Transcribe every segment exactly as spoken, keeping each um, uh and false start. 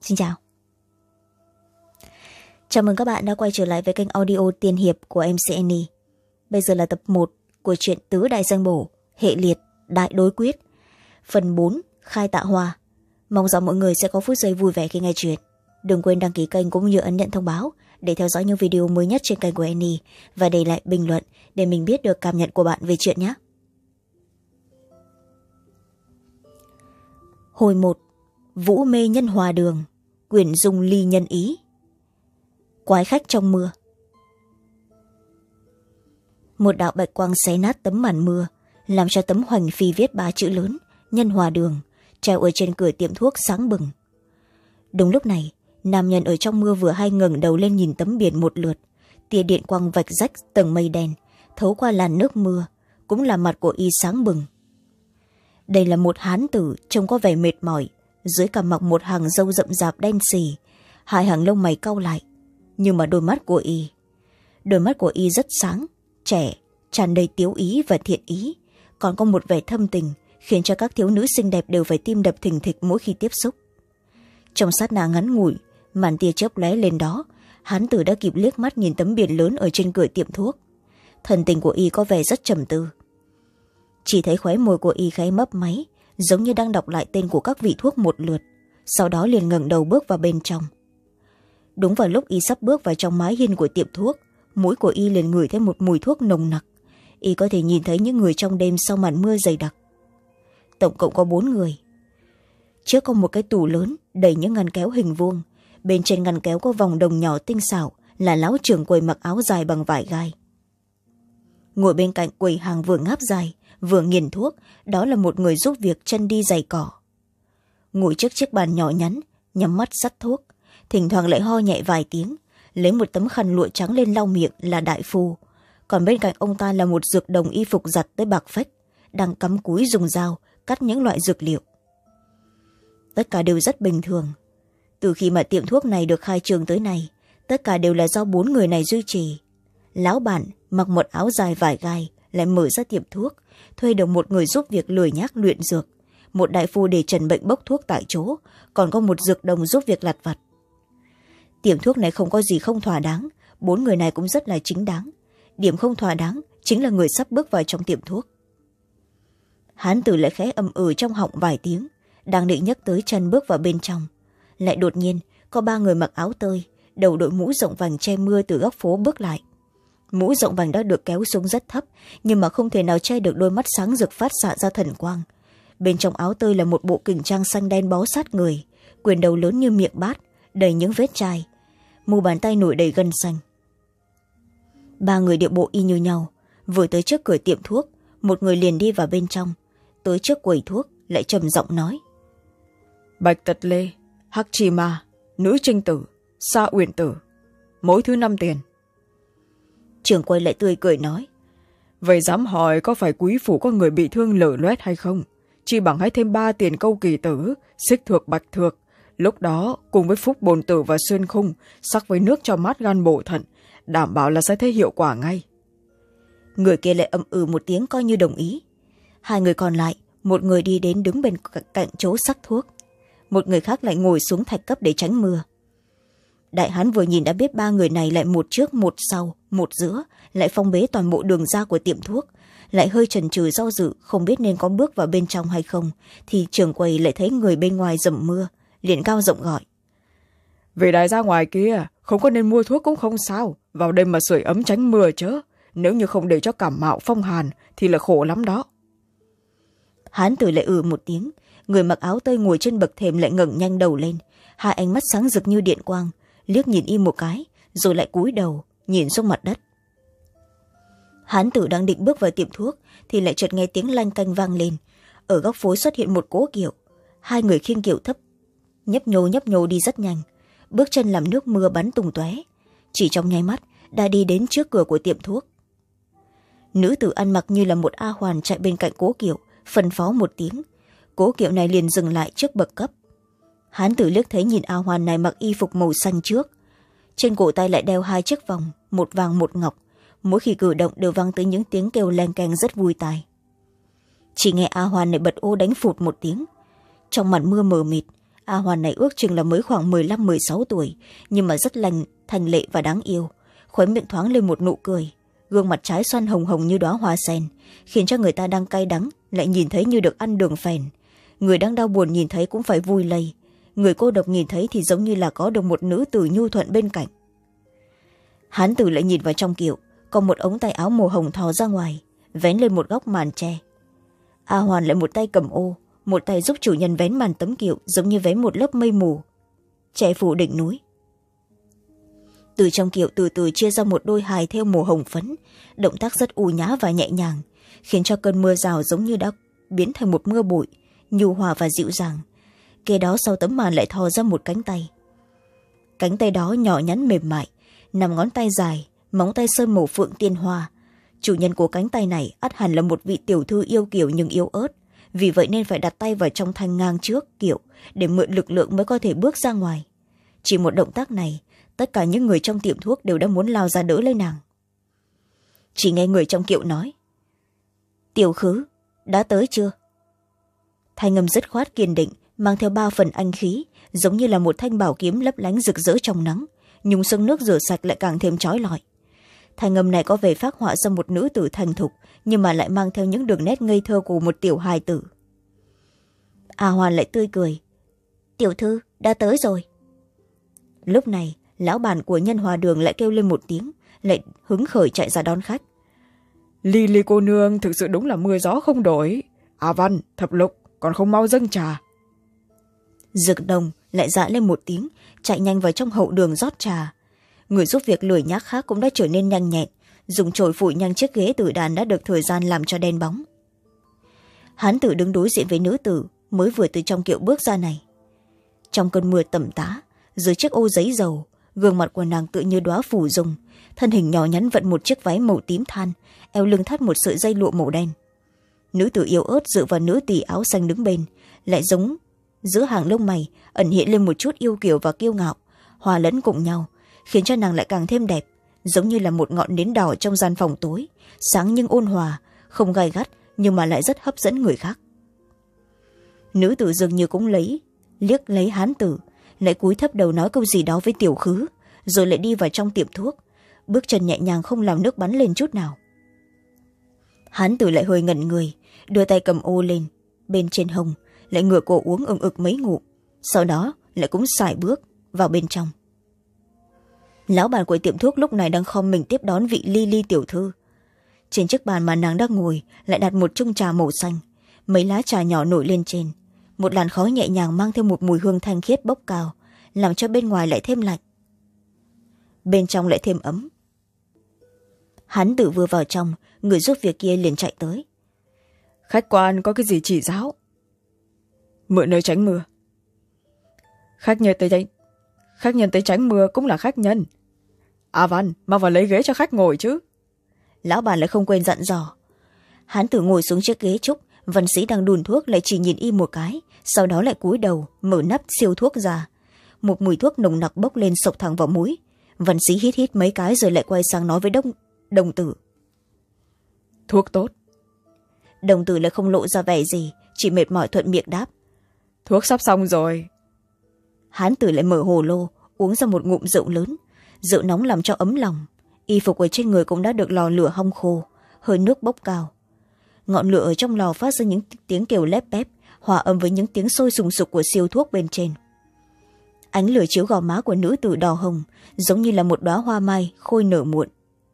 Xin chào. Chào mừng các bạn đã quay trở lại với kênh audio tiên hiệp của em xê en i. Bây giờ là tập một của truyện Tứ Đại Danh Bổ, hệ liệt, đại đối quyết, phần bốn, khai tạ hoa. Mong rằng mọi người sẽ có phút giây vui vẻ khi nghe chuyện. Đừng quên đăng ký kênh cũng như ấn nhận thông báo để theo dõi những video mới nhất trên kênh của Annie và để lại bình luận để mình biết được cảm nhận của bạn về chuyện nhé. Hồi một, Vũ mê nhân hòa đường, quyển dung ly nhân ý. Quái khách trong mưa. Một đạo bạch quang xé nát tấm màn mưa, làm cho tấm hoành phi viết ba chữ lớn nhân hòa đường treo ở trên cửa tiệm thuốc sáng bừng. Đúng lúc này, nam nhân ở trong mưa vừa hay ngẩng đầu lên nhìn tấm biển một lượt, tia điện quang vạch rách tầng mây đen thấu qua làn nước mưa, cũng là mặt của y sáng bừng. Đây là một hán tử trông có vẻ mệt mỏi, dưới cằm mặc một hàng râu rậm rạp đen xì, hai hàng lông mày cau lại, nhưng mà đôi mắt của y đôi mắt của y rất sáng, trẻ, tràn đầy tiếu ý và thiện ý, còn có một vẻ thâm tình khiến cho các thiếu nữ xinh đẹp đều phải tim đập thình thịch mỗi khi tiếp xúc. Trong sát na ngắn ngủi, màn tia chớp lóe lên đó, hán tử đã kịp liếc mắt nhìn tấm biển lớn ở trên cửa tiệm thuốc. Thần tình của y có vẻ rất trầm tư. Chỉ thấy khóe môi của y khẽ mấp máy, giống như đang đọc lại tên của các vị thuốc một lượt, sau đó liền ngẩng đầu bước vào bên trong. Đúng vào lúc y sắp bước vào trong mái hiên của tiệm thuốc, mũi của y liền ngửi thấy một mùi thuốc nồng nặc. Y có thể nhìn thấy những người trong đêm sau màn mưa dày đặc. Tổng cộng có bốn người. Trước có một cái tủ lớn đầy những ngăn kéo hình vuông, bên trên ngăn kéo có vòng đồng nhỏ tinh xảo, là lão trưởng quầy mặc áo dài bằng vải gai. Ngồi bên cạnh quầy hàng vừa ngáp dài vừa nghiền thuốc, đó là một người giúp việc chân đi giày cỏ. Ngồi trước chiếc bàn nhỏ nhắn, nhắm mắt sắt thuốc, thỉnh thoảng lại ho nhẹ vài tiếng, lấy một tấm khăn lụa trắng lên lau miệng là đại phu. Còn bên cạnh ông ta là một dược đồng y phục giặt tới bạc phách, đang cắm cúi dùng dao cắt những loại dược liệu. Tất cả đều rất bình thường. Từ khi mà tiệm thuốc này được khai trương tới nay, tất cả đều là do bốn người này duy trì. Lão bản mặc một áo dài vải gai lại mở ra tiệm thuốc, thuê được một người giúp việc lười nhác luyện dược, một đại phu để trần bệnh bốc thuốc tại chỗ, còn có một dược đồng giúp việc lặt vặt. Tiệm thuốc này không có gì không thỏa đáng, bốn người này cũng rất là chính đáng. Điểm không thỏa đáng chính là người sắp bước vào trong tiệm thuốc. Hán tử lại khẽ ầm ừ trong họng vài tiếng, đang định nhấc tới chân bước vào bên trong, lại đột nhiên có ba người mặc áo tơi, đầu đội mũ rộng vành che mưa từ góc phố bước lại. Mũ rộng vành đã được kéo xuống rất thấp, nhưng mà không thể nào che được đôi mắt sáng rực phát xạ ra thần quang. Bên trong áo tơi là một bộ kình trang xanh đen bó sát người, quyền đầu lớn như miệng bát, đầy những vết chai, mu bàn tay nổi đầy gân xanh. Ba người điệu bộ y như nhau, vừa tới trước cửa tiệm thuốc, một người liền đi vào bên trong, tới trước quầy thuốc lại trầm giọng nói: Bạch Tật Lê, Hắc Chi Ma, Nữ Trinh Tử, Sa Uyển Tử, mỗi thứ năm tiền. Trưởng quầy lại tươi cười nói: Vậy dám hỏi có phải quý phủ có người bị thương lở loét hay không? Chỉ bằng hãy thêm ba tiền câu kỳ tử, xích thược bạch thược, lúc đó cùng với phúc bồn tử và xuyên khung, sắc với nước cho mát gan bổ thận, đảm bảo là sẽ thấy hiệu quả ngay. Người kia lại ậm ừ một tiếng coi như đồng ý. Hai người còn lại, một người đi đến đứng bên cạnh chỗ sắc thuốc, một người khác lại ngồi xuống thạch cấp để tránh mưa. Đại hán vừa nhìn đã biết ba người này lại một trước một sau, một giữa, lại phong bế toàn bộ đường ra của tiệm thuốc, lại hơi chần chừ do dự không biết nên có bước vào bên trong hay không, thì trưởng quầy lại thấy người bên ngoài dầm mưa, liền cao giọng gọi: Vì đại ra ngoài kia không có nên mua thuốc cũng không sao, vào đêm mà sưởi ấm tránh mưa chớ, nếu như không để cho cảm mạo phong hàn thì là khổ lắm đó. Hán tử lại ừ một tiếng, người mặc áo tơi ngồi trên bậc thềm lại ngẩng nhanh đầu lên, hai ánh mắt sáng rực như điện quang, liếc nhìn y một cái rồi lại cúi đầu nhìn xuống mặt đất. Hán tử đang định bước vào tiệm thuốc thì lại chợt nghe tiếng lanh canh vang lên, ở góc phố xuất hiện một cỗ kiệu, hai người khiêng kiệu thấp nhấp nhô nhấp nhô đi rất nhanh, bước chân làm nước mưa bắn tung tóe, chỉ trong nháy mắt đã đi đến trước cửa của tiệm thuốc. Nữ tử ăn mặc như là một a hoàn chạy bên cạnh cố kiệu, phân phó một tiếng, cố kiệu này liền dừng lại trước bậc cấp. Hán tử liếc thấy nhìn a hoàn này mặc y phục màu xanh trước, trên cổ tay lại đeo hai chiếc vòng, một vàng một ngọc, mỗi khi cử động đều vang tới những tiếng kêu len keng rất vui tai. Chỉ nghe a hoàn này bật ô đánh phụt một tiếng, trong màn mưa mờ mịt, A Hoàn này ước chừng là mới khoảng mười lăm mười sáu tuổi, nhưng mà rất lành thanh lệ và đáng yêu. Khóe miệng thoáng lên một nụ cười, gương mặt trái xoan hồng hồng như đóa hoa sen, khiến cho người ta đang cay đắng lại nhìn thấy như được ăn đường phèn. Người đang đau buồn nhìn thấy cũng phải vui lây, người cô độc nhìn thấy thì giống như là có được một nữ tử nhu thuận bên cạnh. Hán tử lại nhìn vào trong kiệu, có một ống tay áo màu hồng thò ra ngoài, vén lên một góc màn tre. A Hoàn lại một tay cầm ô, một tay giúp chủ nhân vén màn tấm kiệu, giống như vén một lớp mây mù che phủ đỉnh núi. Từ trong kiệu từ từ chia ra một đôi hài theo màu hồng phấn, động tác rất u nhã và nhẹ nhàng, khiến cho cơn mưa rào giống như đã biến thành một mưa bụi, nhu hòa và dịu dàng. Kế đó sau tấm màn lại thò ra một cánh tay. Cánh tay đó nhỏ nhắn mềm mại, nằm ngón tay dài, móng tay sơn màu phượng tiên hoa. Chủ nhân của cánh tay này ắt hẳn là một vị tiểu thư yêu kiều nhưng yếu ớt, vì vậy nên phải đặt tay vào trong thanh ngang trước kiệu để mượn lực lượng mới có thể bước ra ngoài. Chỉ một động tác này, tất cả những người trong tiệm thuốc đều đã muốn lao ra đỡ lấy nàng. Chỉ nghe người trong kiệu nói: "Tiểu Khứ, đã tới chưa?" Thanh âm dứt khoát kiên định, mang theo ba phần anh khí, giống như là một thanh bảo kiếm lấp lánh rực rỡ trong nắng, nhúng xuống nước rửa sạch lại càng thêm chói lọi. Thanh âm này có vẻ phác họa ra một nữ tử thành thục, nhưng mà lại mang theo những đường nét ngây thơ của một tiểu hài tử. A Hoàn lại tươi cười: "Tiểu thư, đã tới rồi." Lúc này, lão bản của Nhân Hòa Đường lại kêu lên một tiếng, lại hứng khởi chạy ra đón khách. Ly Ly cô nương thực sự đúng là mưa gió không đổi. A Văn, Thập Lục, còn không mau dâng trà. Dực Đồng lại dạ lên một tiếng, chạy nhanh vào trong hậu đường rót trà. Người giúp việc lười nhác khác cũng đã trở nên nhanh nhẹn, dùng chổi phủi nhanh chiếc ghế tử đàn đã được thời gian làm cho đen bóng. Hán tử đứng đối diện với nữ tử mới vừa từ trong kiệu bước ra này. Trong cơn mưa tầm tã, dưới chiếc ô giấy dầu, gương mặt của nàng tự như đóa phủ dung, thân hình nhỏ nhắn vận một chiếc váy màu tím than, eo lưng thắt một sợi dây lụa màu đen. Nữ tử yếu ớt dựa vào nữ tỳ áo xanh đứng bên, lại giống giữa hàng lông mày ẩn hiện lên một chút yêu kiều và kiêu ngạo, hòa lẫn cùng nhau, khiến cho nàng lại càng thêm đẹp, giống như là một ngọn nến đỏ trong gian phòng tối, sáng nhưng ôn hòa, không gay gắt nhưng mà lại rất hấp dẫn người khác. Nữ tử dường như cũng lấy liếc lấy hán tử, lại cúi thấp đầu nói câu gì đó với Tiểu Khứ, rồi lại đi vào trong tiệm thuốc, bước chân nhẹ nhàng không làm nước bắn lên chút nào. Hán tử lại hơi ngẩn người, đưa tay cầm ô lên, bên trên hông lại ngửa cổ uống ừng ực mấy ngụm, sau đó lại cũng sải bước vào bên trong. Lão bản của tiệm thuốc lúc này đang khom mình tiếp đón vị Ly Ly tiểu thư. Trên chiếc bàn mà nàng đang ngồi lại đặt một chung trà màu xanh, mấy lá trà nhỏ nổi lên trên, một làn khói nhẹ nhàng mang theo một mùi hương thanh khiết bốc cao, làm cho bên ngoài lại thêm lạnh, bên trong lại thêm ấm. Hắn tự vừa vào trong, người giúp việc kia liền chạy tới. Khách quan có cái gì chỉ giáo? Mượn nơi tránh mưa. Khách nhân tới tránh, khách nhân tới tránh mưa cũng là khách nhân. A Văn, mau vào lấy ghế cho khách ngồi chứ. Lão bản lại không quên dặn dò. Hắn tử ngồi xuống chiếc ghế trúc, văn sĩ đang đun thuốc lại chỉ nhìn y một cái, sau đó lại cúi đầu mở nắp siêu thuốc ra. Một mùi thuốc nồng nặc bốc lên sộc thẳng vào mũi. Văn sĩ hít hít mấy cái rồi lại quay sang nói với đông đồng tử: Thuốc tốt. Đồng tử lại không lộ ra vẻ gì, chỉ mệt mỏi thuận miệng đáp: Thuốc sắp xong rồi. Hán tử lại mở hồ lô, uống ra một ngụm rượu lớn. Rượu nóng làm cho ấm lòng, y phục ở trên người cũng đã được lò lửa hong khô, hơi nước bốc cao. Ngọn lửa ở trong lò phát ra những tiếng kêu lép bép, hòa âm với những tiếng sôi sùng sục của siêu thuốc bên trên. Ánh lửa chiếu gò má của nữ tử đỏ hồng, giống như là một đóa hoa mai khôi nở muộn.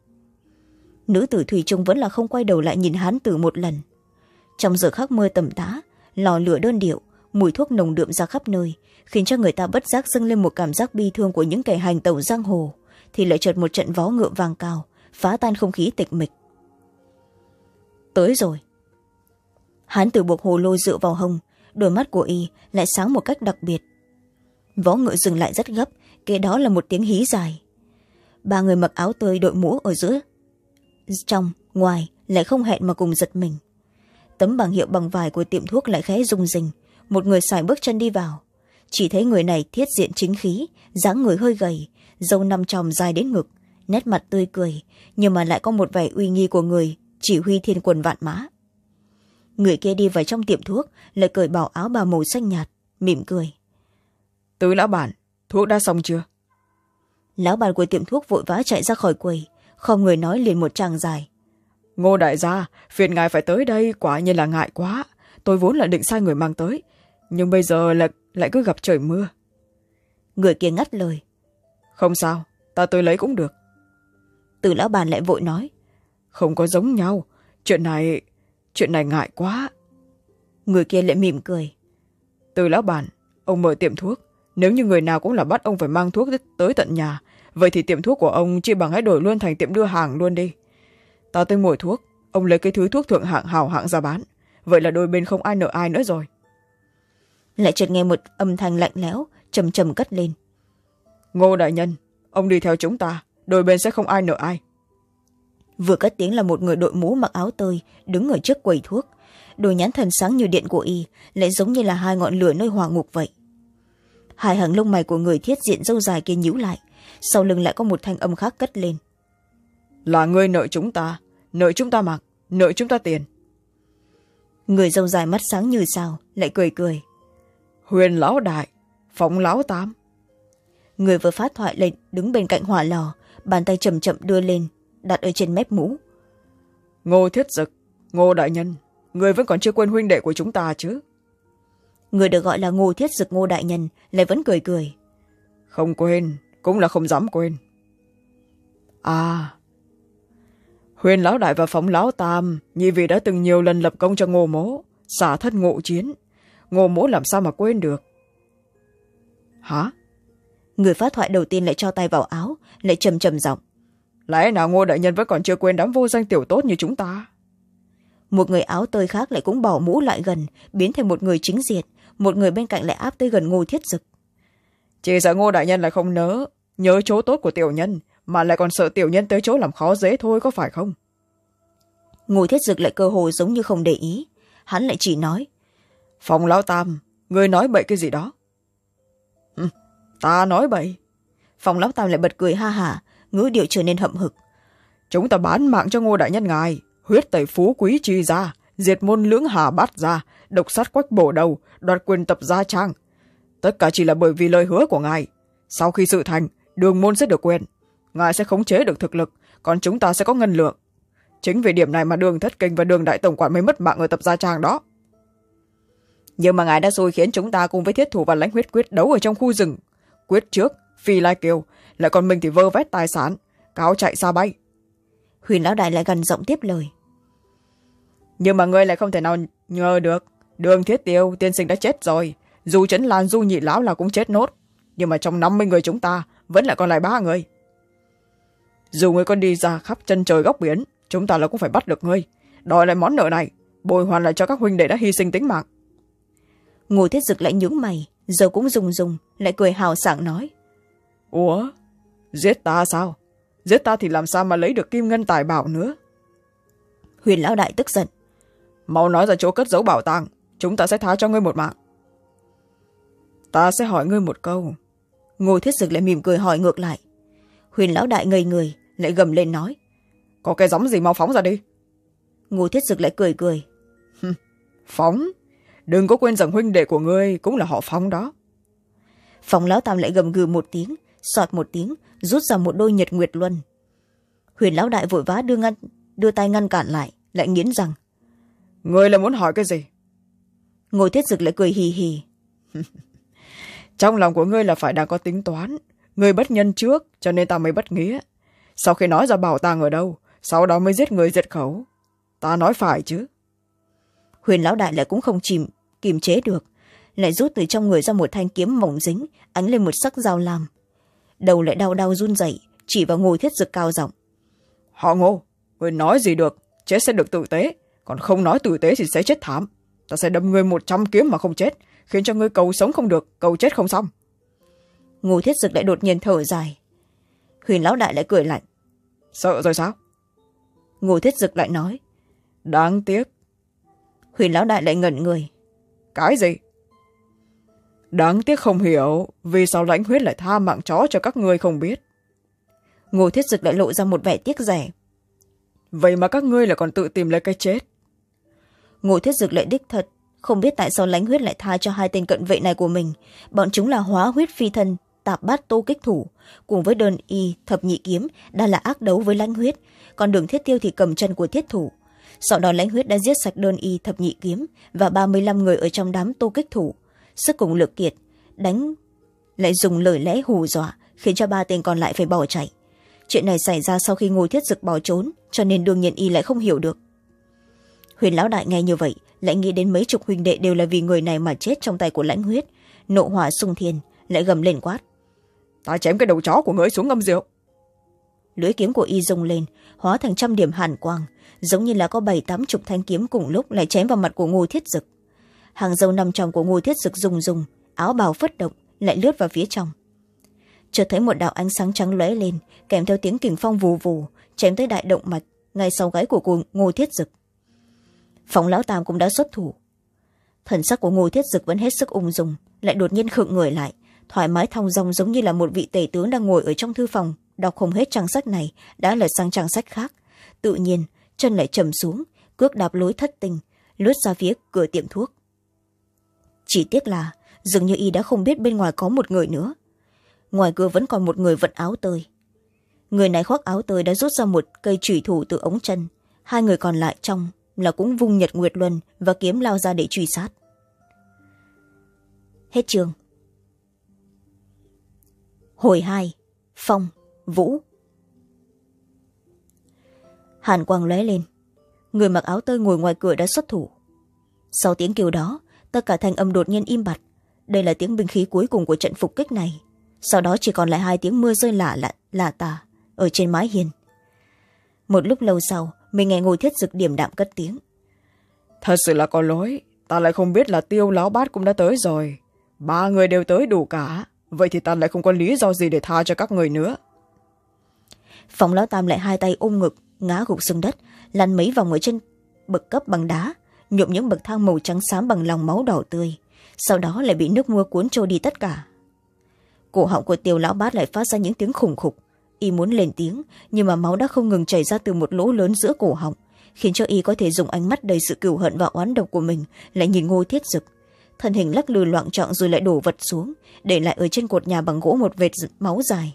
Nữ tử thủy chung vẫn là không quay đầu lại nhìn hán tử một lần. Trong giờ khắc mưa tầm tã, lò lửa đơn điệu, mùi thuốc nồng đượm ra khắp nơi, khiến cho người ta bất giác dâng lên một cảm giác bi thương của những kẻ hành tẩu giang hồ, thì lại chợt một trận vó ngựa vang cao, phá tan không khí tịch mịch. Tới rồi. Hán tử buộc hồ lô dựa vào hông, đôi mắt của y lại sáng một cách đặc biệt. Vó ngựa dừng lại rất gấp, kế đó là một tiếng hí dài. Ba người mặc áo tơi đội mũ ở giữa, trong, ngoài lại không hẹn mà cùng giật mình. Tấm bảng hiệu bằng vải của tiệm thuốc lại khẽ rung rinh, một người sải bước chân đi vào. Chỉ thấy người này thiết diện chính khí, dáng người hơi gầy, râu năm chòm dài đến ngực, nét mặt tươi cười, nhưng mà lại có một vẻ uy nghi của người chỉ huy thiên quân vạn mã. Người kia đi vào trong tiệm thuốc lại cởi bỏ áo bào màu xanh nhạt, mỉm cười: Tứ lão bản, thuốc đã xong chưa? Lão bản của tiệm thuốc vội vã chạy ra khỏi quầy, không người nói liền một tràng dài. Ngô đại gia, phiền ngài phải tới đây, quả nhiên là ngại quá. Tôi vốn là định sai người mang tới, nhưng bây giờ lại, lại cứ gặp trời mưa. Người kia ngắt lời. Không sao, ta tới lấy cũng được. Từ lão bản lại vội nói. Không có giống nhau, chuyện này chuyện này ngại quá. Người kia lại mỉm cười. Từ lão bản, ông mở tiệm thuốc, nếu như người nào cũng là bắt ông phải mang thuốc tới tận nhà, vậy thì tiệm thuốc của ông chỉ bằng hãy đổi luôn thành tiệm đưa hàng luôn đi. Ta tới mua thuốc, ông lấy cái thứ thuốc thượng hạng hào hạng ra bán, vậy là đôi bên không ai nợ ai nữa rồi. Lại chợt nghe một âm thanh lạnh lẽo trầm trầm cất lên. Ngô đại nhân, ông đi theo chúng ta, đôi bên sẽ không ai nợ ai. Vừa cất tiếng là một người đội mũ mặc áo tơi đứng ở trước quầy thuốc, đôi nhãn thần sáng như điện của y lại giống như là hai ngọn lửa nơi hỏa ngục vậy. Hai hàng lông mày của người thiết diện râu dài kia nhíu lại, sau lưng lại có một thanh âm khác cất lên. Là ngươi nợ chúng ta, nợ chúng ta mặc, nợ chúng ta tiền. Người râu dài mắt sáng như sao lại cười cười. Huyền lão đại, Phóng lão tám. Người vừa phát thoại lên đứng bên cạnh hỏa lò, bàn tay chậm chậm đưa lên đặt ở trên mép mũ. Ngô thiết dực, Ngô đại nhân, người vẫn còn chưa quên huynh đệ của chúng ta chứ? Người được gọi là Ngô thiết dực Ngô đại nhân lại vẫn cười cười. Không quên, cũng là không dám quên. À, Huyền lão đại và Phóng lão tam, nhị vị đã từng nhiều lần lập công cho Ngô mỗ, xả thân ngộ chiến. Ngô mỗ làm sao mà quên được? Hả? Người phát thoại đầu tiên lại cho tay vào áo, lại trầm trầm giọng. Lẽ nào Ngô đại nhân vẫn còn chưa quên đám vô danh tiểu tốt như chúng ta? Một người áo tơi khác lại cũng bỏ mũ lại gần, biến thành một người chính diện, một người bên cạnh lại áp tới gần Ngô thiết dực. Chỉ sợ Ngô đại nhân lại không nỡ nhớ chỗ tốt của tiểu nhân, mà lại còn sợ tiểu nhân tới chỗ làm khó dễ thôi, có phải không? Ngô thiết dực lại cơ hồ giống như không để ý, hắn lại chỉ nói. Phóng lão tam, ngươi nói bậy cái gì đó? Ừ, ta nói bậy. Phóng lão tam lại bật cười ha hả, ngữ điệu trở nên hậm hực. Chúng ta bán mạng cho Ngô đại nhân ngài, huyết tẩy phú quý chi ra, diệt môn lưỡng hà bát ra, độc sát quách bổ đầu, đoạt quyền tập gia trang. Tất cả chỉ là bởi vì lời hứa của ngài. Sau khi sự thành, đường môn sẽ được quyền, ngài sẽ khống chế được thực lực, còn chúng ta sẽ có ngân lượng. Chính vì điểm này mà đường thất kinh và đường đại tổng quản mới mất mạng ở tập gia trang đó. Nhưng mà ngài đã xui khiến chúng ta cùng với thiết thủ và lãnh huyết quyết đấu ở trong khu rừng. Quyết trước, phi lai kiều, lại còn mình thì vơ vét tài sản, cáo chạy xa bay. Huyền lão đại lại gần giọng tiếp lời. Nhưng mà ngươi lại không thể nào ngờ được, đường thiết tiêu tiên sinh đã chết rồi, dù Trấn Lan Du nhị lão là cũng chết nốt, nhưng mà trong năm mươi người chúng ta vẫn lại còn lại ba người. Dù ngươi còn đi ra khắp chân trời góc biển, chúng ta là cũng phải bắt được ngươi, đòi lại món nợ này, bồi hoàn lại cho các huynh đệ đã hy sinh tính mạng. Ngô thiết dực lại nhướng mày, giờ cũng rùng rùng, lại cười hào sảng nói. Ủa, giết ta sao? Giết ta thì làm sao mà lấy được kim ngân tài bảo nữa? Huyền lão đại tức giận. Mau nói ra chỗ cất giấu bảo tàng, chúng ta sẽ tha cho ngươi một mạng. Ta sẽ hỏi ngươi một câu. Ngô thiết dực lại mỉm cười hỏi ngược lại. Huyền lão đại ngây người, lại gầm lên nói. Có cái gióng gì mau phóng ra đi. Ngô thiết dực lại cười cười. Phóng? Đừng có quên rằng huynh đệ của ngươi cũng là họ Phóng đó. Phóng lão tam lại gầm gừ một tiếng, sọt một tiếng, rút ra một đôi nhật nguyệt luân. Huyền lão đại vội vã đưa ngăn đưa tay ngăn cản lại, lại nghiến rằng. Ngươi là muốn hỏi cái gì? Ngô thiết dực lại cười hì hì. Trong lòng của ngươi là phải đang có tính toán, ngươi bất nhân trước cho nên ta mới bất nghĩa. Sau khi nói ra bảo tàng ở đâu, sau đó mới giết người diệt khẩu. Ta nói phải chứ? Huyền lão đại lại cũng không chìm kiềm chế được, lại rút từ trong người ra một thanh kiếm mỏng dính, ánh lên một sắc dao lam. Đầu lại đau đau run rẩy, chỉ vào Ngô thiết dực cao giọng. Họ Ngô, ngươi nói gì được, chết sẽ được tử tế, còn không nói tử tế thì sẽ chết thảm. Ta sẽ đâm ngươi một trăm kiếm mà không chết, khiến cho ngươi cầu sống không được, cầu chết không xong. Ngô thiết dực lại đột nhiên thở dài. Huyền lão đại lại cười lạnh. Sợ rồi sao? Ngô thiết dực lại nói. Đáng tiếc. Huyền lão đại lại ngẩn người. Cái gì? Đáng tiếc không hiểu vì sao lãnh huyết lại tha mạng chó cho các ngươi không biết. Ngô thiết dực lại lộ ra một vẻ tiếc rẻ. Vậy mà các ngươi lại còn tự tìm lấy cái chết. Ngô thiết dực lại đích thật không biết tại sao lãnh huyết lại tha cho hai tên cận vệ này của mình. Bọn chúng là hóa huyết phi thân tạp bát tô kích thủ, cùng với đơn y thập nhị kiếm đã là ác đấu với lãnh huyết, còn Đường Thiết Tiêu thì cầm chân của thiết thủ. Sau đó lãnh huyết đã giết sạch đơn y thập nhị kiếm và ba mươi lăm người ở trong đám tô kích thủ. Sức cùng lực kiệt, đánh lại dùng lời lẽ hù dọa, khiến cho ba tên còn lại phải bỏ chạy. Chuyện này xảy ra sau khi Ngô Thiết Dực bỏ trốn, cho nên đương nhiên y lại không hiểu được. Huyền lão đại nghe như vậy lại nghĩ đến mấy chục huynh đệ đều là vì người này mà chết trong tay của lãnh huyết, nộ hỏa xung thiên, lại gầm lên quát: Ta chém cái đầu chó của ngươi xuống ngâm rượu. Lưỡi kiếm của y rung lên, hóa thành trăm điểm hàn quang, giống như là có bảy tám chục thanh kiếm cùng lúc lại chém vào mặt của Ngô Thiết Dực. Hàng râu nằm trong của Ngô Thiết Dực rung rung, áo bào phất động, lại lướt vào phía trong. Chợt thấy một đạo ánh sáng trắng lóe lên, kèm theo tiếng kình phong vù vù, chém tới đại động mạch ngay sau gáy của cô Ngô Thiết Dực. Phóng lão tam cũng đã xuất thủ. Thần sắc của Ngô Thiết Dực vẫn hết sức ung dung, lại đột nhiên khựng người lại, thoải mái thong dong, giống như là một vị tể tướng đang ngồi ở trong thư phòng, đọc không hết trang sách này đã lật sang trang sách khác. Tự nhiên chân lại trầm xuống, cước đạp lối thất tinh, lướt ra phía cửa tiệm thuốc. Chỉ tiếc là dường như y đã không biết bên ngoài có một người nữa. Ngoài cửa vẫn còn một người vận áo tơi. Người này khoác áo tơi đã rút ra một cây chủy thủ từ ống chân. Hai người còn lại trong là cũng vung nhật nguyệt luân và kiếm lao ra để truy sát. Hết chương. Hồi hai. Phong, Vũ. Hàn quang lóe lên, người mặc áo tơi ngồi ngoài cửa đã xuất thủ. Sau tiếng kêu đó, tất cả thanh âm đột nhiên im bặt. Đây là tiếng binh khí cuối cùng của trận phục kích này. Sau đó chỉ còn lại hai tiếng mưa rơi lả lạ lả tả ở trên mái hiên. Một lúc lâu sau, mình nghe Ngô Thiết Dực điềm đạm cất tiếng: Thật sự là có lỗi, ta lại không biết là Tiêu Láo Bát cũng đã tới rồi. Ba người đều tới đủ cả, vậy thì ta lại không có lý do gì để tha cho các người nữa. Phòng lão tam lại hai tay ôm ngực, ngã gục xuống đất, lăn mấy vòng ở trên bậc cấp bằng đá, nhuộm những bậc thang màu trắng xám bằng lòng máu đỏ tươi, sau đó lại bị nước mưa cuốn trôi đi tất cả. Cổ họng của Tiêu Lão Bát lại phát ra những tiếng khủng khục. Y muốn lên tiếng, nhưng mà máu đã không ngừng chảy ra từ một lỗ lớn giữa cổ họng, khiến cho y có thể dùng ánh mắt đầy sự cừu hận và oán độc của mình lại nhìn Ngô Thiết Dực. Thân hình lắc lư loạng choạng rồi lại đổ vật xuống, để lại ở trên cột nhà bằng gỗ một vệt máu dài.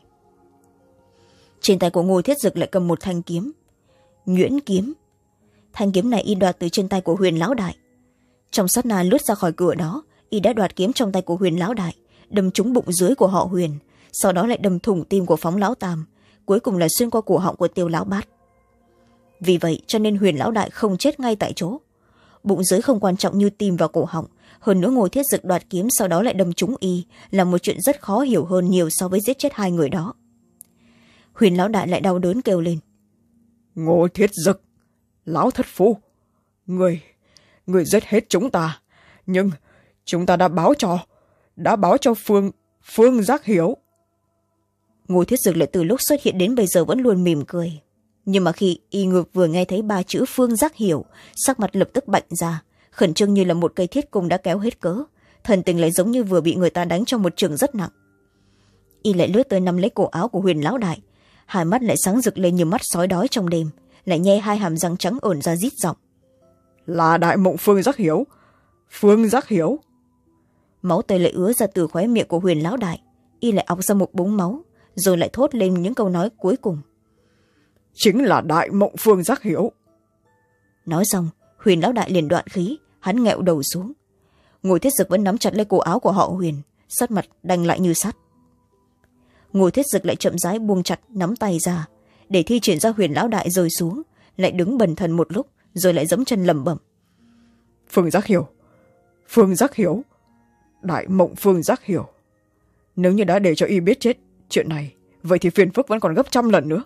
Trên tay của Ngô Thiết Dực lại cầm một thanh kiếm, nhuyễn kiếm. Thanh kiếm này y đoạt từ trên tay của Huyền Lão Đại. Trong sát na lướt ra khỏi cửa đó, y đã đoạt kiếm trong tay của Huyền Lão Đại, đâm trúng bụng dưới của họ Huyền, sau đó lại đâm thủng tim của Phóng Lão Tam, cuối cùng là xuyên qua cổ họng của Tiêu Lão Bát. Vì vậy cho nên Huyền Lão Đại không chết ngay tại chỗ. Bụng dưới không quan trọng như tim và cổ họng, hơn nữa Ngô Thiết Dực đoạt kiếm sau đó lại đâm trúng y là một chuyện rất khó hiểu hơn nhiều so với giết chết hai người đó. Huyền Lão Đại lại đau đớn kêu lên: Ngô Thiết Dực, Lão thất phu, người người giết hết chúng ta, nhưng chúng ta đã báo cho đã báo cho phương phương Giác Hiểu. Ngô Thiết Dực lại từ lúc xuất hiện đến bây giờ vẫn luôn mỉm cười, nhưng mà khi y ngược vừa nghe thấy ba chữ Phương Giác Hiểu, sắc mặt lập tức bạnh ra, khẩn trương như là một cây thiết cung đã kéo hết cỡ, thần tình lại giống như vừa bị người ta đánh trong một trường rất nặng. Y lại lướt tới nắm lấy cổ áo của Huyền Lão Đại, hai mắt lại sáng rực lên như mắt sói đói trong đêm, lại nhe hai hàm răng trắng ởn ra rít giọng: Là Đại Mộng Phương Giác Hiểu, Phương Giác Hiểu. Máu tươi lại ứa ra từ khóe miệng của Huyền Lão Đại, y lại ọc ra một búng máu, rồi lại thốt lên những câu nói cuối cùng: Chính là Đại Mộng Phương Giác Hiểu. Nói xong, Huyền Lão Đại liền đoạn khí, hắn nghẹo đầu xuống. Ngô Thiết Dực vẫn nắm chặt lấy cổ áo của họ Huyền, sát mặt đanh lại như sắt. Ngô Thiết Dực lại chậm rãi buông chặt nắm tay ra, để thi triển ra Huyền Lão Đại rơi xuống, lại đứng bần thần một lúc, rồi lại giẫm chân lẩm bẩm: Phương Giác Hiểu, Phương Giác Hiểu, Đại Mộng Phương Giác Hiểu. Nếu như đã để cho y biết chết chuyện này, vậy thì phiền phức vẫn còn gấp trăm lần nữa.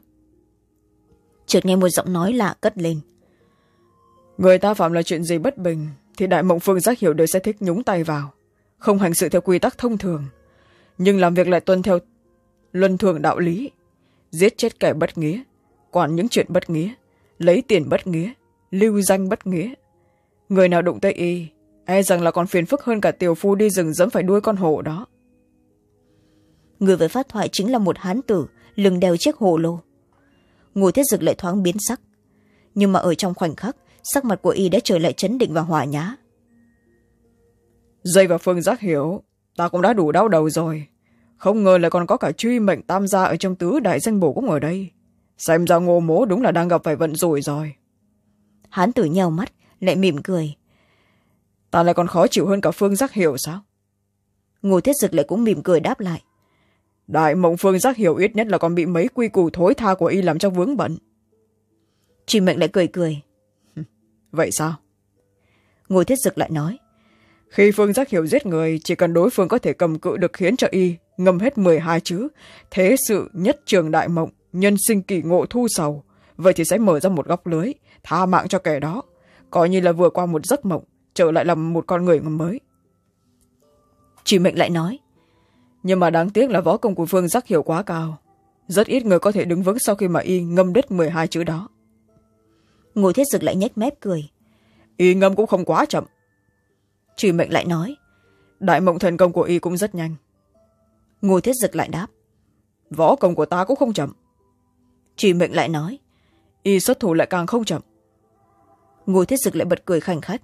Chợt nghe một giọng nói lạ cất lên: Người ta phạm là chuyện gì bất bình thì Đại Mộng Phương Giác Hiểu đều sẽ thích nhúng tay vào, không hành sự theo quy tắc thông thường, nhưng làm việc lại tuân theo luân thường đạo lý, giết chết kẻ bất nghĩa, quản những chuyện bất nghĩa, lấy tiền bất nghĩa, lưu danh bất nghĩa. Người nào đụng tới y e rằng là còn phiền phức hơn cả tiểu phu đi rừng dẫm phải đuôi con hổ đó. Người với phát thoại chính là một hán tử lưng đeo chiếc hồ lô. Ngô Thiết Dực lại thoáng biến sắc, nhưng mà ở trong khoảnh khắc, sắc mặt của y đã trở lại trấn định và hòa nhã. Dây và Phương Giác Hiểu, ta cũng đã đủ đau đầu rồi. Không ngờ lại còn có cả truy mệnh tam gia ở trong tứ đại danh bổ cũng ở đây. Xem ra Ngô mỗ đúng là đang gặp phải vận rủi rồi. Hán tử nheo mắt, lại mỉm cười. Ta lại còn khó chịu hơn cả Phương Giác Hiểu sao? Ngô Thiết Dực lại cũng mỉm cười đáp lại. Đại mộng Phương Giác Hiểu ít nhất là còn bị mấy quy củ thối tha của y làm cho vướng bận. Truy mệnh lại cười cười. Vậy sao? Ngô Thiết Dực lại nói. Khi Phương Giác Hiểu giết người, chỉ cần đối phương có thể cầm cự được khiến cho y ngâm hết mười hai chữ thế sự nhất trường đại mộng, nhân sinh kỳ ngộ thu sầu, vậy thì sẽ mở ra một góc lưới, tha mạng cho kẻ đó, coi như là vừa qua một giấc mộng, trở lại làm một con người mới. Truy mệnh lại nói. Nhưng mà đáng tiếc là võ công của Phương Giác Hiểu quá cao, rất ít người có thể đứng vững sau khi mà y ngâm đứt mười hai chữ đó. Ngô Thiết Dực lại nhếch mép cười. Y ngâm cũng không quá chậm. Truy mệnh lại nói. Đại mộng thần công của y cũng rất nhanh. Ngô Thiết Dực lại đáp. Võ công của ta cũng không chậm. Truy mệnh lại nói. Y xuất thủ lại càng không chậm. Ngô Thiết Dực lại bật cười khanh khách.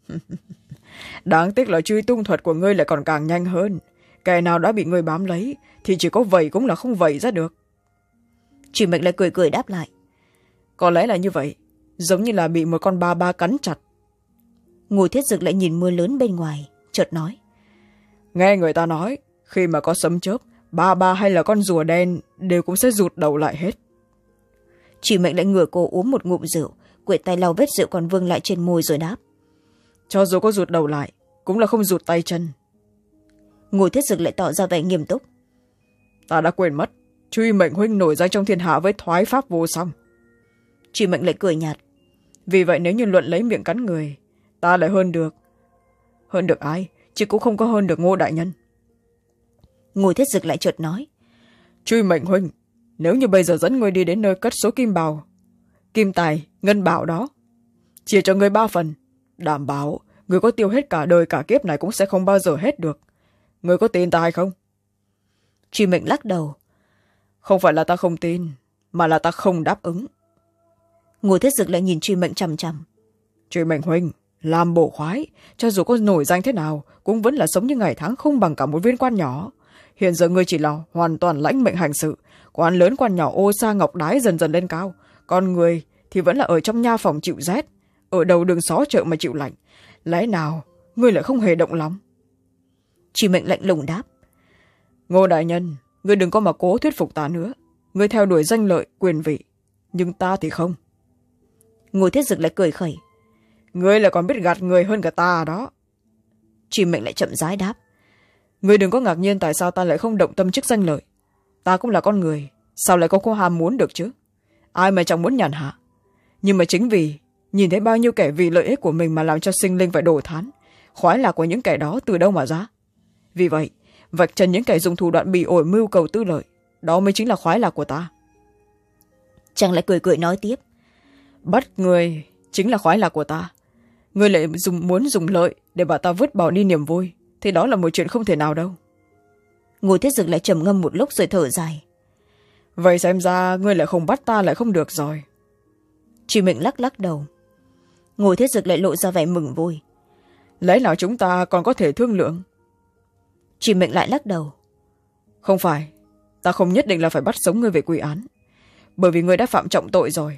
Đáng tiếc là truy tung thuật của ngươi lại còn càng nhanh hơn. Kẻ nào đã bị ngươi bám lấy thì chỉ có vẩy cũng là không vẩy ra được. Truy mệnh lại cười cười đáp lại. Có lẽ là như vậy, giống như là bị một con ba ba cắn chặt. Ngô Thiết Dực lại nhìn mưa lớn bên ngoài, chợt nói. Nghe người ta nói, khi mà có sấm chớp, ba ba hay là con rùa đen đều cũng sẽ rụt đầu lại hết. Truy mệnh lại ngửa cổ uống một ngụm rượu, quệt tay lau vết rượu còn vương lại trên môi rồi đáp. Cho dù có rụt đầu lại, cũng là không rụt tay chân. Ngô Thiết Dực lại tỏ ra vẻ nghiêm túc. Ta đã quên mất, Truy mệnh huynh nổi danh trong thiên hạ với thoái pháp vô song. Truy mệnh lại cười nhạt. Vì vậy nếu như luận lấy miệng cắn người, ta lại hơn được. Hơn được ai, chứ cũng không có hơn được Ngô đại nhân. Ngô Thiết Dực lại chợt nói. Truy mệnh huynh, nếu như bây giờ dẫn ngươi đi đến nơi cất số kim bào, kim tài, ngân bảo đó, chia cho ngươi ba phần, đảm bảo ngươi có tiêu hết cả đời cả kiếp này cũng sẽ không bao giờ hết được. Ngươi có tin ta hay không? Truy mệnh lắc đầu. Không phải là ta không tin, mà là ta không đáp ứng. Ngô Thiết Dực lại nhìn Truy mệnh chằm chằm. Truy mệnh huynh, làm bổ khoái, cho dù có nổi danh thế nào cũng vẫn là sống như ngày tháng không bằng cả một viên quan nhỏ. Hiện giờ ngươi chỉ là hoàn toàn lãnh mệnh hành sự, quan lớn quan nhỏ ô sa ngọc đái dần dần lên cao, con người thì vẫn là ở trong nha phòng chịu rét, ở đầu đường xó chợ mà chịu lạnh. Lẽ nào ngươi lại không hề động lòng? Truy mệnh lạnh lùng đáp. Ngô đại nhân, ngươi đừng có mà cố thuyết phục ta nữa. Ngươi theo đuổi danh lợi quyền vị, nhưng ta thì không. Ngô Thiết Dực lại cười khẩy. Ngươi là còn biết gạt người hơn cả ta đó. Truy mệnh lại chậm rãi đáp. Ngươi đừng có ngạc nhiên tại sao ta lại không động tâm chức danh lợi. Ta cũng là con người, sao lại có cô ham muốn được chứ? Ai mà chẳng muốn nhàn hạ. Nhưng mà chính vì nhìn thấy bao nhiêu kẻ vì lợi ích của mình mà làm cho sinh linh phải đổ thán, khoái lạc của những kẻ đó từ đâu mà ra? Vì vậy, vạch trần những kẻ dùng thủ đoạn bị ổi mưu cầu tư lợi, đó mới chính là khoái lạc của ta. Chàng lại cười cười nói tiếp. Bắt người chính là khoái lạc của ta. Ngươi lại dùng, muốn dùng lợi để bảo ta vứt bỏ đi niềm vui, thì đó là một chuyện không thể nào đâu. Ngô Thiết Dực lại trầm ngâm một lúc rồi thở dài. Vậy xem ra ngươi lại không bắt ta lại không được rồi. Truy mệnh lắc lắc đầu. Ngô Thiết Dực lại lộ ra vẻ mừng vui. Lẽ nào chúng ta còn có thể thương lượng? Truy mệnh lại lắc đầu. Không phải, ta không nhất định là phải bắt sống ngươi về quy án, bởi vì ngươi đã phạm trọng tội rồi.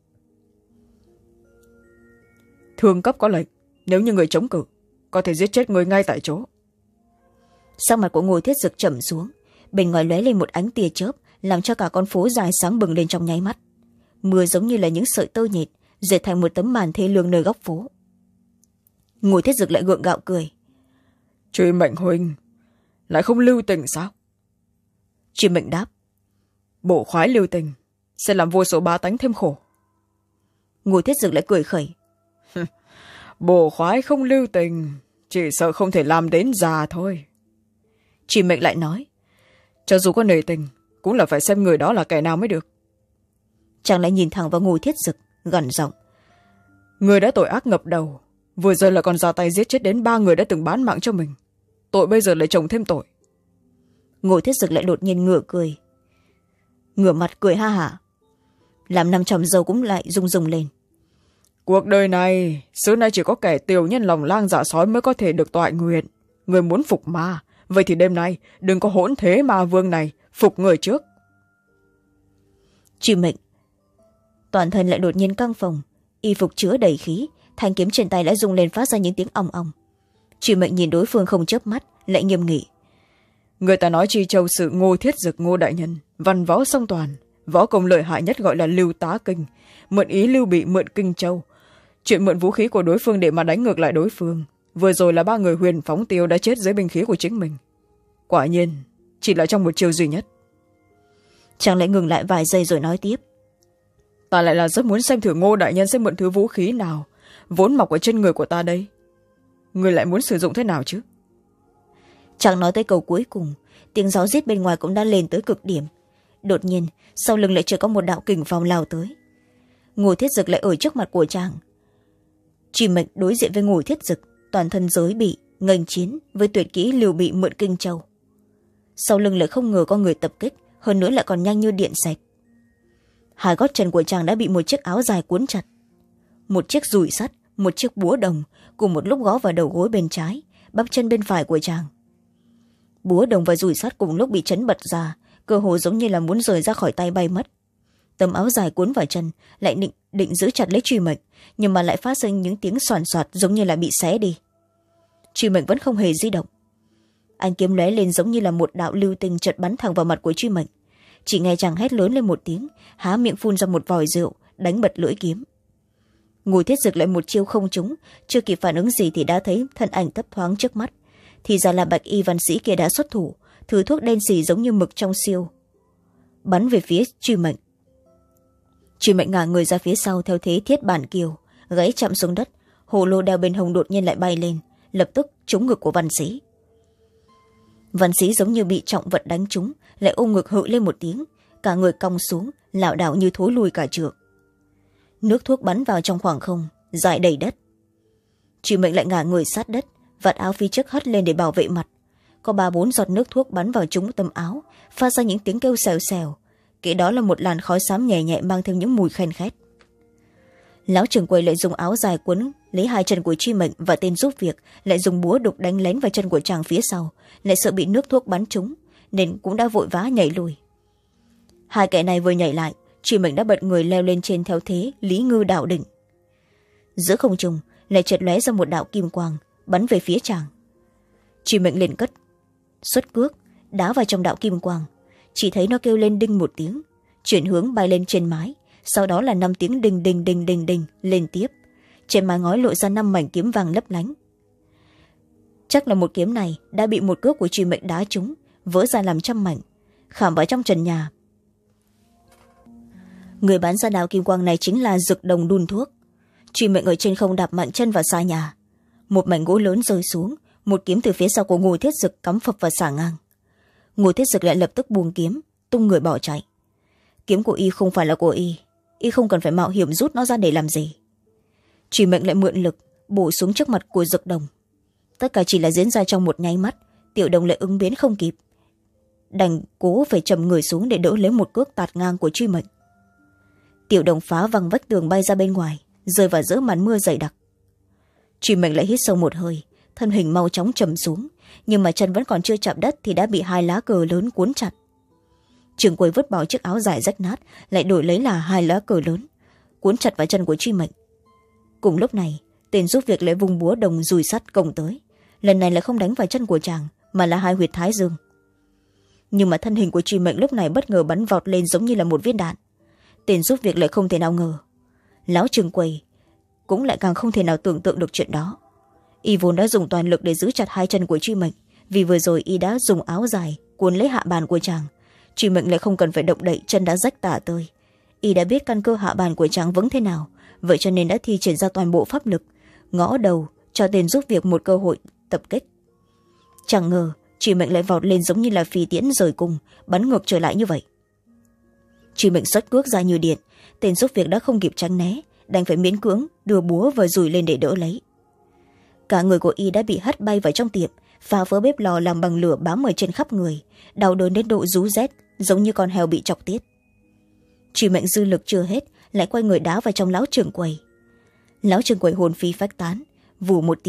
Thương cấp có lệnh, nếu như người chống cự có thể giết chết ngươi ngay tại chỗ. Sắc mặt của Ngô Thiết Dực trầm xuống, bên ngoài lóe lên một ánh tia chớp, làm cho cả con phố dài sáng bừng lên trong nháy mắt. Mưa giống như là những sợi tơ nhện dệt thành một tấm màn thê lương nơi góc phố. Ngô Thiết Dực lại gượng gạo cười. Truy mệnh huynh lại không lưu tình sao? Truy mệnh đáp. Bổ khoái lưu tình sẽ làm vô số bá tánh thêm khổ. Ngô Thiết Dực lại cười khẩy. Bổ khoái không lưu tình, chỉ sợ không thể làm đến già thôi. Truy mệnh lại nói. Cho dù có nể tình cũng là phải xem người đó là kẻ nào mới được. Chàng lại nhìn thẳng vào Ngô Thiết Dực, gằn giọng. Người đã tội ác ngập đầu, vừa rồi là còn ra tay giết chết đến ba người đã từng bán mạng cho mình, tội bây giờ lại chồng thêm tội. Ngô Thiết Dực lại đột nhiên ngửa cười, ngửa mặt cười ha hả, làm năm chòm râu cũng lại rung rung lên. Cuộc đời này xưa nay chỉ có kẻ tiểu nhân lòng lang dạ sói mới có thể được toại nguyện, người muốn phục ma, vậy thì đêm nay đừng có hỗn thế ma vương này phục người trước. Truy Mệnh toàn thân lại đột nhiên căng phồng, y phục chứa đầy khí, thanh kiếm trên tay đã rung lên phát ra những tiếng ong ong. Truy Mệnh nhìn đối phương không chớp mắt, lại nghiêm nghị. Người ta nói Chi Châu sự Ngô Thiết Dực Ngô đại nhân, văn võ song toàn, võ công lợi hại nhất gọi là Lưu Tá Kinh, mượn ý Lưu Bị mượn Kinh Châu. Chuyện mượn vũ khí của đối phương để mà đánh ngược lại đối phương, vừa rồi là ba người Huyền Phóng Tiêu đã chết dưới binh khí của chính mình. Quả nhiên chỉ là trong một chiều duy nhất. Chàng lại ngừng lại vài giây rồi nói tiếp. Ta lại là rất muốn xem thử Ngô đại nhân sẽ mượn thứ vũ khí nào vốn mọc ở trên người của ta đây. Người lại muốn sử dụng thế nào chứ? Chàng nói tới câu cuối cùng, tiếng gió rít bên ngoài cũng đã lên tới cực điểm. Đột nhiên sau lưng lại chưa có một đạo kình phong lao tới. Ngô Thiết Dực lại ở trước mặt của chàng. Truy Mệnh đối diện với Ngô Thiết Dực, toàn thân giới bị nghênh chiến với tuyệt kỹ Lưu Bị mượn Kinh Châu. Sau lưng lại không ngờ có người tập kích, hơn nữa lại còn nhanh như điện xẹt. Hai gót chân của chàng đã bị một chiếc áo dài cuốn chặt, một chiếc dùi sắt, một chiếc búa đồng cùng một lúc gõ vào đầu gối bên trái, bắp chân bên phải của chàng. Búa đồng và dùi sắt cùng lúc bị chấn bật ra, cơ hồ giống như là muốn rời ra khỏi tay bay mất. Tấm áo dài cuốn vào chân lại định, định giữ chặt lấy Truy Mệnh, nhưng mà lại phát sinh những tiếng soàn soạt giống như là bị xé đi. Truy Mệnh vẫn không hề di động. Anh kiếm lóe lên giống như là một đạo lưu tinh chợt bắn thẳng vào mặt của Truy Mệnh. Chỉ nghe chàng hét lớn lên một tiếng, há miệng phun ra một vòi rượu, đánh bật lưỡi kiếm. Ngô Thiết Dực lại một chiêu không trúng, chưa kịp phản ứng gì thì đã thấy thân ảnh thấp thoáng trước mắt. Thì ra là bạch y văn sĩ kia đã xuất thủ, thứ thuốc đen xì giống như mực trong siêu, bắn về phía Truy Mệnh. Truy Mệnh ngả người ra phía sau theo thế thiết bản kiều, gáy chạm xuống đất, hồ lô đeo bên hông đột nhiên lại bay lên, lập tức trúng ngực của văn sĩ. Văn sĩ giống như bị trọng vật đánh trúng, lại ôm ngực hự lên một tiếng, cả người cong xuống, lảo đảo như thối lùi cả trượng. Nước thuốc bắn vào trong khoảng không, rải đầy đất. Truy Mệnh lại ngả người sát đất, vạt áo phía trước hất lên để bảo vệ mặt. Có ba bốn giọt nước thuốc bắn vào trúng tấm áo, phát ra những tiếng kêu xèo xèo. Kế đó là một làn khói xám nhẹ nhẹ mang theo những mùi khen khét. Lão trưởng quầy lại dùng áo dài quấn lấy hai chân của Truy Mệnh, và tên giúp việc lại dùng búa đục đánh lén vào chân của chàng phía sau, lại sợ bị nước thuốc bắn trúng nên cũng đã vội vã nhảy lùi. Hai kẻ này vừa nhảy lại, Truy Mệnh đã bật người leo lên trên theo thế Lý Ngư đạo đỉnh. Giữa không trung lại chợt lóe ra một đạo kim quang bắn về phía chàng. Truy Mệnh liền cất xuất cước đá vào trong đạo kim quang, chỉ thấy nó kêu lên đinh một tiếng, chuyển hướng bay lên trên mái, sau đó là năm tiếng đinh đinh đinh đinh đinh lên tiếp. Trên mái ngói lộ ra năm mảnh kiếm vàng lấp lánh. Chắc là một kiếm này đã bị một cước của Truy Mệnh đá trúng, vỡ ra làm trăm mảnh, khảm vào trong trần nhà. Người bán ra đạo kim quang này chính là Dực Đồng đun thuốc. Truy Mệnh ở trên không đạp mạnh chân vào xà nhà, một mảnh gỗ lớn rơi xuống, một kiếm từ phía sau của Ngô Thiết Dực cắm phập vào xà ngang. Ngô Thiết Dực lại lập tức buông kiếm, tung người bỏ chạy. Kiếm của y không phải là của y, y không cần phải mạo hiểm rút nó ra để làm gì. Truy Mệnh lại mượn lực bổ xuống trước mặt của Dực Đồng. Tất cả chỉ là diễn ra trong một nháy mắt, Tiểu Đồng lại ứng biến không kịp, đành cố phải trầm người xuống để đỡ lấy một cước tạt ngang của Truy Mệnh. Tiểu Đồng phá văng vách tường bay ra bên ngoài, rơi vào giữa màn mưa dày đặc. Truy Mệnh lại hít sâu một hơi, thân hình mau chóng trầm xuống, nhưng mà chân vẫn còn chưa chạm đất thì đã bị hai lá cờ lớn cuốn chặt. Trường quầy vứt bỏ chiếc áo dài rách nát, lại đổi lấy là hai lá cờ lớn cuốn chặt vào chân của Truy Mệnh. Cùng lúc này, tên giúp việc lại vùng búa đồng dùi sắt công tới, lần này lại không đánh vào chân của chàng mà là hai huyệt thái dương. Nhưng mà thân hình của Truy Mệnh lúc này bất ngờ bắn vọt lên giống như là một viên đạn. Tên giúp việc lại không thể nào ngờ, lão trường quầy cũng lại càng không thể nào tưởng tượng được chuyện đó. Y vốn đã dùng toàn lực để giữ chặt hai chân của Truy Mệnh, vì vừa rồi y đã dùng áo dài cuốn lấy hạ bàn của chàng. Truy Mệnh lại không cần phải động đậy, chân đã rách tả tơi. Y đã biết căn cơ hạ bàn của chàng vững thế nào, vậy cho nên đã thi triển ra toàn bộ pháp lực, ngõ đầu cho tên giúp việc một cơ hội tập kích. Chẳng ngờ Truy Mệnh lại vọt lên giống như là phi tiễn rời cung, bắn ngược trở lại như vậy. Truy Mệnh xuất cước ra như điện, tên giúp việc đã không kịp tránh né, đành phải miễn cưỡng đưa búa và dùi lên để đỡ lấy. Cả người của y đã bị hất bay vào trong tiệm, phá vỡ bếp lò làm bằng lửa bám ở trên khắp người, đau đớn đến độ rú rét, giống như con heo bị chọc tiết. Truy Mệnh dư lực chưa hết, lại quay người đá vào trong lão trưởng quầy. Lão trưởng quầy hồn phi phách tán, vù một tiếng,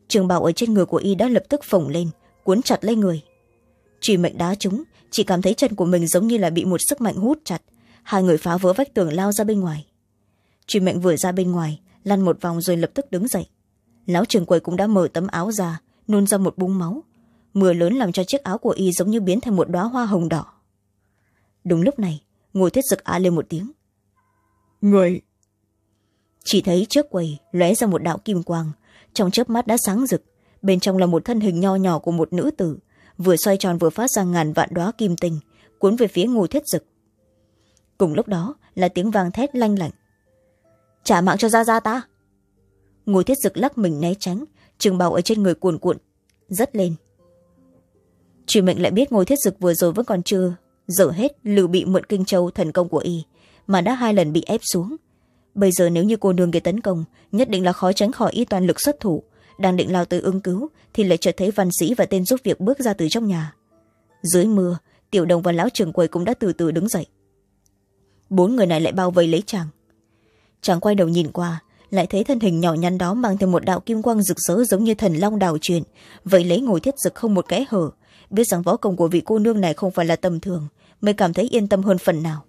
trường bào ở trên người của y đã lập tức phồng lên, cuốn chặt lấy người. Truy mệnh đá trúng, chỉ cảm thấy chân của mình giống như là bị một sức mạnh hút chặt. Hai người phá vỡ vách tường lao ra bên ngoài. Truy mệnh vừa ra bên ngoài, lăn một vòng rồi lập tức đứng dậy. Lão trường quầy cũng đã mở tấm áo ra, nôn ra một búng máu. Mưa lớn làm cho chiếc áo của y giống như biến thành một đóa hoa hồng đỏ. Đúng lúc này, Ngô Thiết Dực á lên một tiếng. Người! Chỉ thấy trước quầy lóe ra một đạo kim quang, trong chớp mắt đã sáng rực. Bên trong là một thân hình nho nhỏ của một nữ tử, vừa xoay tròn vừa phát ra ngàn vạn đóa kim tinh, cuốn về phía Ngô Thiết Dực. Cùng lúc đó là tiếng vang thét lanh lảnh. Trả mạng cho gia gia ta! Ngô Thiết Dực lắc mình né tránh, trường bào ở trên người cuồn cuộn dất lên. Truy mệnh lại biết Ngô Thiết Dực vừa rồi vẫn còn chưa dở hết lừ bị mượn kinh châu thần công của y, mà đã hai lần bị ép xuống. Bây giờ nếu như cô nương kia tấn công, nhất định là khó tránh khỏi y toàn lực xuất thủ. Đang định lao tới ứng cứu thì lại chợt thấy văn sĩ và tên giúp việc bước ra từ trong nhà. Dưới mưa, Tiểu Đồng và lão trưởng quầy cũng đã từ từ đứng dậy. Bốn người này lại bao vây lấy chàng. Chàng quay đầu nhìn qua, lại thấy thân hình nhỏ nhắn đó mang theo một đạo kim quang rực rỡ giống như thần long đảo truyền, vậy lấy Ngô Thiết Dực không một kẽ hở. Biết rằng võ công của vị cô nương này không phải là tầm thường, mới cảm thấy yên tâm hơn phần nào.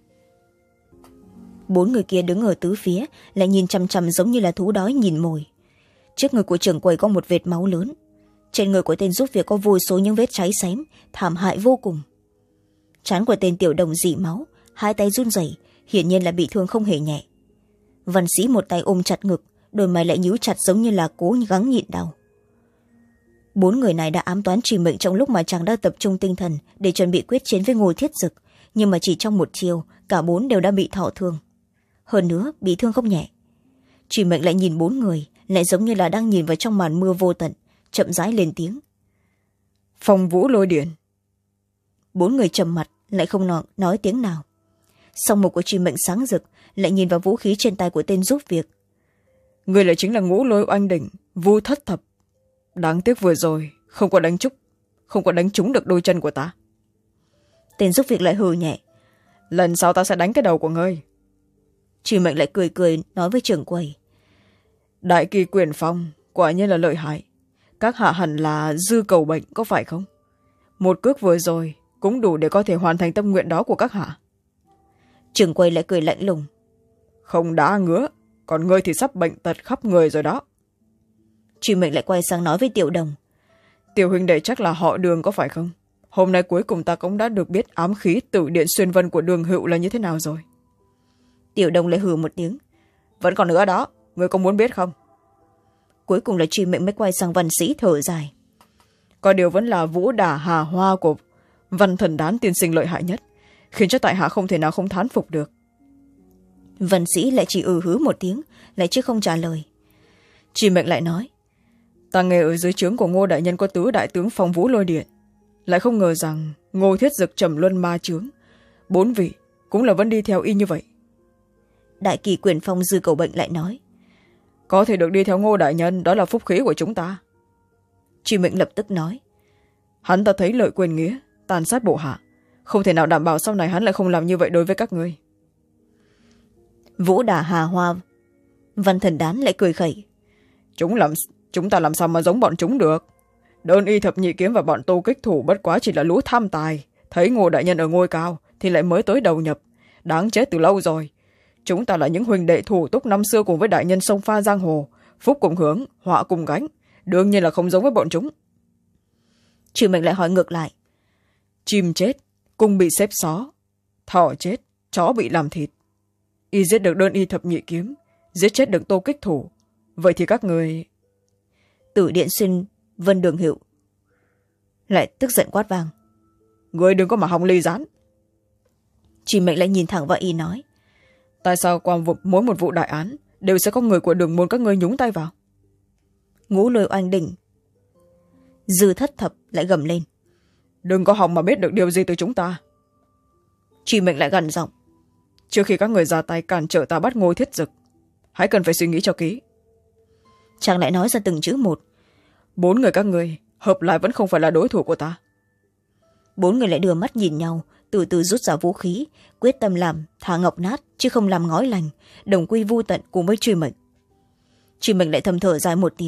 Bốn người kia đứng ở tứ phía, lại nhìn chằm chằm giống như là thú đói nhìn mồi. Trước người của trưởng quầy có một vệt máu lớn, trên người của tên giúp việc có vô số những vết cháy xém, thảm hại vô cùng. Trán của tên Tiểu Đồng rỉ máu, hai tay run rẩy, hiển nhiên là bị thương không hề nhẹ. Văn sĩ một tay ôm chặt ngực, đôi mày lại nhíu chặt giống như là cố gắng nhịn đau. Bốn người này đã ám toán Truy Mệnh trong lúc mà chàng đã tập trung tinh thần để chuẩn bị quyết chiến với Ngô Thiết Dực, nhưng mà chỉ trong một chiều, cả bốn đều đã bị thọ thương. Hơn nữa, bị thương không nhẹ. Truy Mệnh lại nhìn bốn người, lại giống như là đang nhìn vào trong màn mưa vô tận, chậm rãi lên tiếng. Phong Vũ Lôi Điện. Bốn người trầm mặt, lại không nói, nói tiếng nào. Song mục của Truy Mệnh sáng rực, lại nhìn vào vũ khí trên tay của tên giúp việc. Người lại chính là Ngũ Lôi Oanh Đỉnh, Vu Thất Thập. Đáng tiếc vừa rồi không có đánh trúng, không có đánh trúng được đôi chân của ta. Tên giúp việc lại hừ nhẹ. Lần sau ta sẽ đánh cái đầu của ngươi. Truy Mệnh lại cười cười nói với trưởng quầy. Đại kỳ quyền phong quả nhiên là lợi hại. Các hạ hẳn là dư cầu bệnh có phải không? Một cước vừa rồi cũng đủ để có thể hoàn thành tâm nguyện đó của các hạ. Trưởng quầy lại cười lạnh lùng. Không đã ngứa, còn ngươi thì sắp bệnh tật khắp người rồi đó. Truy Mệnh lại quay sang nói với Tiểu Đồng. Tiểu huynh đệ chắc là họ Đường có phải không? Hôm nay cuối cùng ta cũng đã được biết ám khí Tử Điện Xuyên Vân của Đường Hữu là như thế nào rồi. Tiểu Đồng lại hừ một tiếng. Vẫn còn nữa đó, ngươi có muốn biết không? Cuối cùng là Truy Mệnh mới quay sang Văn sĩ thở dài. Có điều vẫn là vũ đả hà hoa của Văn Thần Đán tiên sinh lợi hại nhất, khiến cho tại hạ không thể nào không thán phục được. Văn sĩ lại chỉ ừ hứ một tiếng, lại chứ không trả lời. Truy Mệnh lại nói. Ta nghe ở dưới trướng của Ngô đại nhân có tứ đại tướng Phong Vũ Lôi Điện, lại không ngờ rằng Ngô Thiết Dực Trầm Luân Ma Trướng, bốn vị cũng là vẫn đi theo y như vậy. Đại kỳ quyền phong dư cầu bệnh lại nói. Có thể được đi theo Ngô đại nhân, đó là phúc khí của chúng ta. Truy Mệnh lập tức nói. Hắn ta thấy lợi quyền nghĩa, tàn sát bộ hạ, không thể nào đảm bảo sau này hắn lại không làm như vậy đối với các ngươi. Vũ đả hà hoa, Văn Thần Đán lại cười khẩy. Chúng làm chúng ta làm sao mà giống bọn chúng được? Đơn y thập nhị kiếm và bọn Tô Kích Thủ bất quá chỉ là lũ tham tài, thấy Ngô đại nhân ở ngôi cao thì lại mới tới đầu nhập, đáng chết từ lâu rồi. Chúng ta là những huynh đệ thủ túc năm xưa cùng với đại nhân sông pha giang hồ, phúc cùng hướng, họa cùng gánh, đương nhiên là không giống với bọn chúng. Truy Mệnh lại hỏi ngược lại. Chim chết cung bị xếp xó, thỏ chết chó bị làm thịt. Y giết được đơn y thập nhị kiếm, giết chết được Tô Kích Thủ, vậy thì các người... Tử Điện Xuyên Vân Đường Hữu lại tức giận quát vang. Người đừng có mà hòng ly gián. Truy Mệnh lại nhìn thẳng vào y nói. Tại sao qua mỗi một vụ đại án đều sẽ có người của Đường môn các ngươi nhúng tay vào? Ngũ Lôi Oanh Đỉnh Dư Thất Thập lại gầm lên. Đừng có hòng mà biết được điều gì từ chúng ta. Truy Mệnh lại gằn giọng. Trước khi các người ra tay cản trở ta bắt Ngô Thiết Dực, hãy cần phải suy nghĩ cho kỹ. Chàng lại nói ra từng chữ một. Bốn người các người hợp lại vẫn không phải là đối thủ của ta. Bốn người lại đưa mắt nhìn nhau, từ từ rút ra vũ khí, quyết tâm làm thả ngọc nát chứ không làm ngói lành, đồng quy vu tận cùng với Truy Mệnh. Truy Mệnh lại thầm thở dài một tiếng,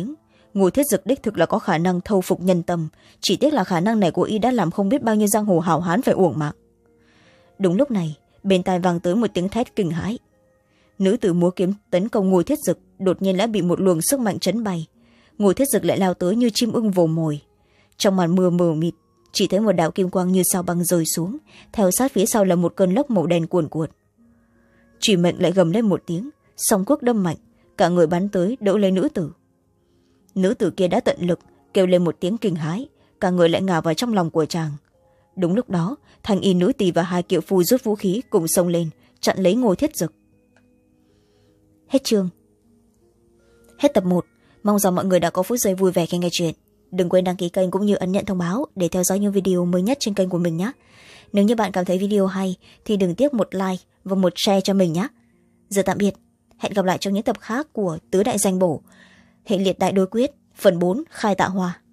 Ngô Thiết Dực đích thực là có khả năng thâu phục nhân tâm, chỉ tiếc là khả năng này của y đã làm không biết bao nhiêu giang hồ hảo hán phải uổng mạng. Đúng lúc này, bên tai vang tới một tiếng thét kinh hãi. Nữ tử múa kiếm tấn công Ngô Thiết Dực đột nhiên đã bị một luồng sức mạnh chấn bay. Ngô Thiết Dực lại lao tới như chim ưng vồ mồi. Trong màn mưa mờ mịt, chỉ thấy một đạo kim quang như sao băng rơi xuống, theo sát phía sau là một cơn lốc màu đen cuồn cuộn. Chỉ mệnh lại gầm lên một tiếng, song quốc đâm mạnh, cả người bắn tới đỡ lấy nữ tử. Nữ tử kia đã tận lực kêu lên một tiếng kinh hãi, cả người lại ngả vào trong lòng của chàng. Đúng lúc đó, Thanh Y nữ tỳ và hai kiệu phu rút vũ khí cùng xông lên chặn lấy Ngô Thiết Dực. Hết chương. Hết tập một. Mong rằng mọi người đã có phút giây vui vẻ khi nghe chuyện. Đừng quên đăng ký kênh cũng như ấn nhận thông báo để theo dõi những video mới nhất trên kênh của mình nhé. Nếu như bạn cảm thấy video hay thì đừng tiếc một like và một share cho mình nhé. Giờ tạm biệt. Hẹn gặp lại trong những tập khác của Tứ Đại Danh Bổ, Hệ liệt đại đối quyết, phần bốn Khai Tạ Hoa.